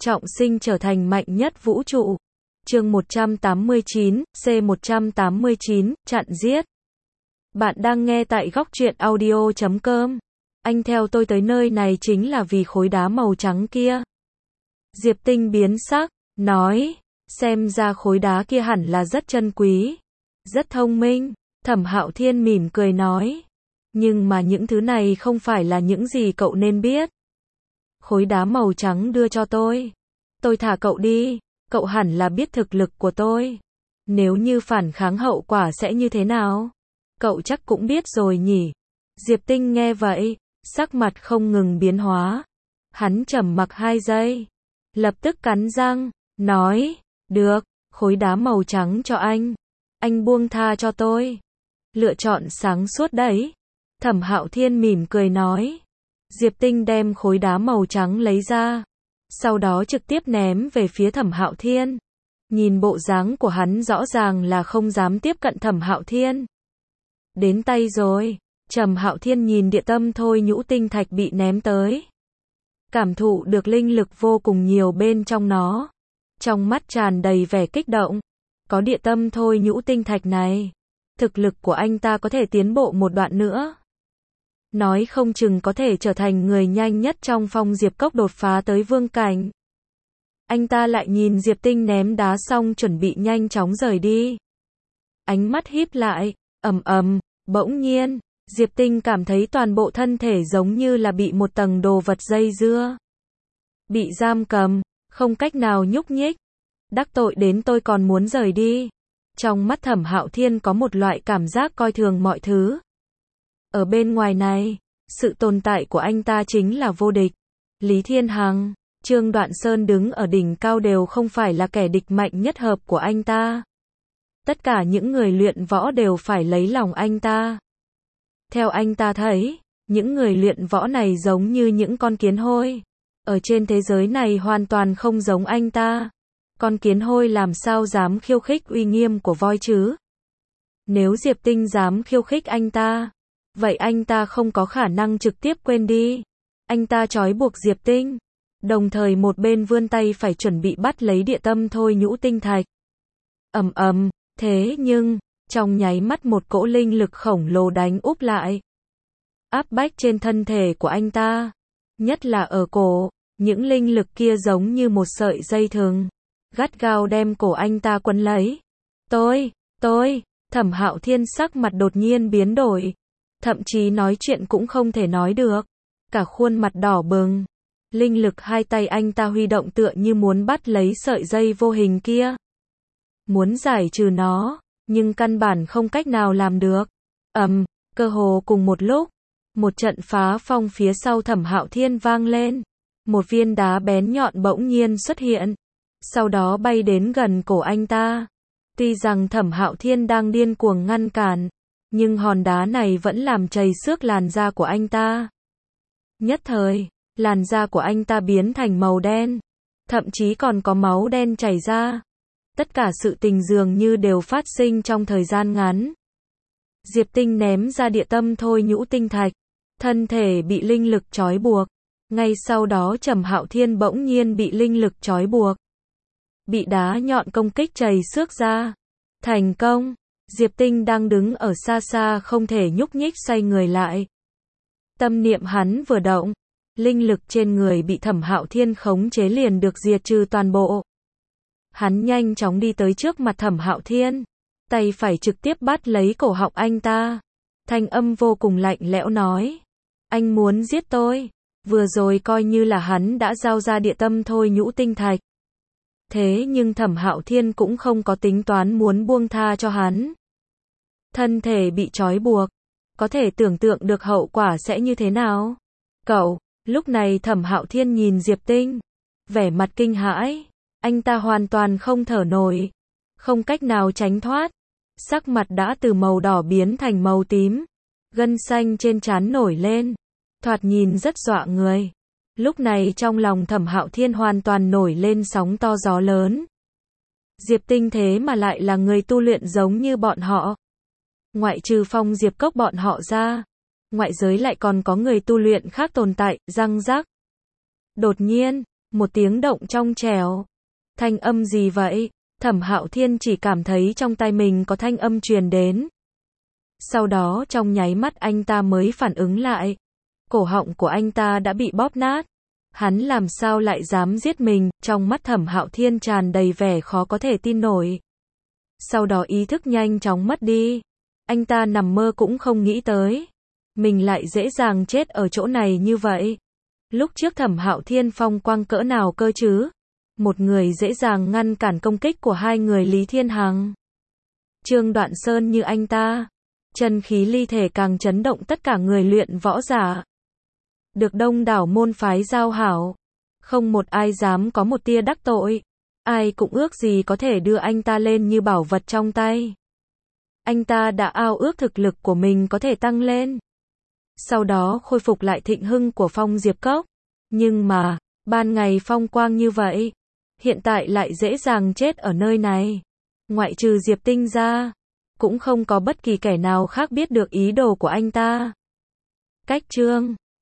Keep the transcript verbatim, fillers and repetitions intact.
trọng sinh trở thành mạnh nhất vũ trụ. Chương một trăm tám mươi chín, C một trăm tám mươi chín, chặn giết. Bạn đang nghe tại góc truyện audio chấm com. Anh theo tôi tới nơi này chính là vì khối đá màu trắng kia. Diệp Tinh biến sắc, nói, xem ra khối đá kia hẳn là rất chân quý, rất thông minh. Thẩm Hạo Thiên mỉm cười nói, nhưng mà những thứ này không phải là những gì cậu nên biết. Khối đá màu trắng đưa cho tôi, tôi thả cậu đi, cậu hẳn là biết thực lực của tôi. Nếu như phản kháng hậu quả sẽ như thế nào? Cậu chắc cũng biết rồi nhỉ? Diệp Tinh nghe vậy, sắc mặt không ngừng biến hóa. Hắn trầm mặc hai giây, lập tức cắn răng, nói, được, khối đá màu trắng cho anh. Anh buông tha cho tôi. Lựa chọn sáng suốt đấy. Thẩm Hạo Thiên mỉm cười nói. Diệp Tinh đem khối đá màu trắng lấy ra, sau đó trực tiếp ném về phía Thẩm Hạo Thiên. Nhìn bộ dáng của hắn rõ ràng là không dám tiếp cận Thẩm Hạo Thiên. Đến tay rồi. Thẩm Hạo Thiên nhìn địa tâm thôi nhũ tinh thạch bị ném tới, cảm thụ được linh lực vô cùng nhiều bên trong nó, trong mắt tràn đầy vẻ kích động. Có địa tâm thôi nhũ tinh thạch này, thực lực của anh ta có thể tiến bộ một đoạn nữa. Nói không chừng có thể trở thành người nhanh nhất trong Phong Diệp Cốc đột phá tới vương cảnh. Anh ta lại nhìn Diệp Tinh ném đá xong chuẩn bị nhanh chóng rời đi. Ánh mắt híp lại, ầm ầm, bỗng nhiên, Diệp Tinh cảm thấy toàn bộ thân thể giống như là bị một tầng đồ vật dây dưa. Bị giam cầm, không cách nào nhúc nhích. Đắc tội đến tôi còn muốn rời đi. Trong mắt Thẩm Hạo Thiên có một loại cảm giác coi thường mọi thứ. Ở bên ngoài này, sự tồn tại của anh ta chính là vô địch. Lý Thiên Hằng, Trương Đoạn Sơn đứng ở đỉnh cao đều không phải là kẻ địch mạnh nhất hợp của anh ta. Tất cả những người luyện võ đều phải lấy lòng anh ta. Theo anh ta thấy, những người luyện võ này giống như những con kiến hôi. Ở trên thế giới này hoàn toàn không giống anh ta. Con kiến hôi làm sao dám khiêu khích uy nghiêm của voi chứ? Nếu Diệp Tinh dám khiêu khích anh ta, vậy anh ta không có khả năng trực tiếp quên đi. Anh ta trói buộc Diệp Tinh, đồng thời một bên vươn tay phải chuẩn bị bắt lấy địa tâm thôi nhũ tinh thạch. Ầm ầm, thế nhưng, trong nháy mắt một cỗ linh lực khổng lồ đánh úp lại. Áp bách trên thân thể của anh ta, nhất là ở cổ, những linh lực kia giống như một sợi dây thừng, gắt gao đem cổ anh ta quấn lấy. Tôi, tôi, Thẩm Hạo Thiên sắc mặt đột nhiên biến đổi, thậm chí nói chuyện cũng không thể nói được, cả khuôn mặt đỏ bừng. Linh lực hai tay anh ta huy động tựa như muốn bắt lấy sợi dây vô hình kia, muốn giải trừ nó, nhưng căn bản không cách nào làm được. Ầm, cơ hồ cùng một lúc, một trận phá phong phía sau Thẩm Hạo Thiên vang lên, một viên đá bén nhọn bỗng nhiên xuất hiện, sau đó bay đến gần cổ anh ta. Tuy rằng Thẩm Hạo Thiên đang điên cuồng ngăn cản, nhưng hòn đá này vẫn làm chảy xước làn da của anh ta. Nhất thời, làn da của anh ta biến thành màu đen, thậm chí còn có máu đen chảy ra. Tất cả sự tình dường như đều phát sinh trong thời gian ngắn. Diệp Tinh ném ra địa tâm thôi nhũ tinh thạch, thân thể bị linh lực trói buộc. Ngay sau đó Thẩm Hạo Thiên bỗng nhiên bị linh lực trói buộc, bị đá nhọn công kích chảy xước ra. Thành công. Diệp Tinh đang đứng ở xa xa không thể nhúc nhích xoay người lại. Tâm niệm hắn vừa động, linh lực trên người bị Thẩm Hạo Thiên khống chế liền được diệt trừ toàn bộ. Hắn nhanh chóng đi tới trước mặt Thẩm Hạo Thiên, tay phải trực tiếp bắt lấy cổ họng anh ta. Thanh âm vô cùng lạnh lẽo nói, anh muốn giết tôi. Vừa rồi coi như là hắn đã giao ra địa tâm thôi nhũ tinh thạch. Thế nhưng Thẩm Hạo Thiên cũng không có tính toán muốn buông tha cho hắn. Thân thể bị trói buộc, có thể tưởng tượng được hậu quả sẽ như thế nào. Cậu, lúc này Thẩm Hạo Thiên nhìn Diệp Tinh, vẻ mặt kinh hãi, anh ta hoàn toàn không thở nổi, không cách nào tránh thoát. Sắc mặt đã từ màu đỏ biến thành màu tím, gân xanh trên trán nổi lên, thoạt nhìn rất dọa người. Lúc này trong lòng Thẩm Hạo Thiên hoàn toàn nổi lên sóng to gió lớn. Diệp Tinh thế mà lại là người tu luyện giống như bọn họ. Ngoại trừ Phong Diệp Cốc bọn họ ra, ngoại giới lại còn có người tu luyện khác tồn tại, răng rắc. Đột nhiên, Một tiếng động trong trẻo. Thanh âm gì vậy? Thẩm Hạo Thiên chỉ cảm thấy trong tai mình có thanh âm truyền đến. Sau đó trong nháy mắt anh ta mới phản ứng lại. Cổ họng của anh ta đã bị bóp nát. Hắn làm sao lại dám giết mình? Trong mắt Thẩm Hạo Thiên tràn đầy vẻ khó có thể tin nổi. Sau đó ý thức nhanh chóng mất đi. Anh ta nằm mơ cũng không nghĩ tới. Mình lại dễ dàng chết ở chỗ này như vậy. Lúc trước Thẩm Hạo Thiên phong quang cỡ nào cơ chứ? Một người dễ dàng ngăn cản công kích của hai người Lý Thiên Hằng. Trương Đoạn Sơn như anh ta. Chân khí ly thể càng chấn động tất cả người luyện võ giả. Được đông đảo môn phái giao hảo. Không một ai dám có một tia đắc tội. Ai cũng ước gì có thể đưa anh ta lên như bảo vật trong tay. Anh ta đã ao ước thực lực của mình có thể tăng lên. Sau đó khôi phục lại thịnh hưng của Phong Diệp Cốc. Nhưng mà, ban ngày phong quang như vậy, hiện tại lại dễ dàng chết ở nơi này. Ngoại trừ Diệp Tinh ra, cũng không có bất kỳ kẻ nào khác biết được ý đồ của anh ta. Cách chương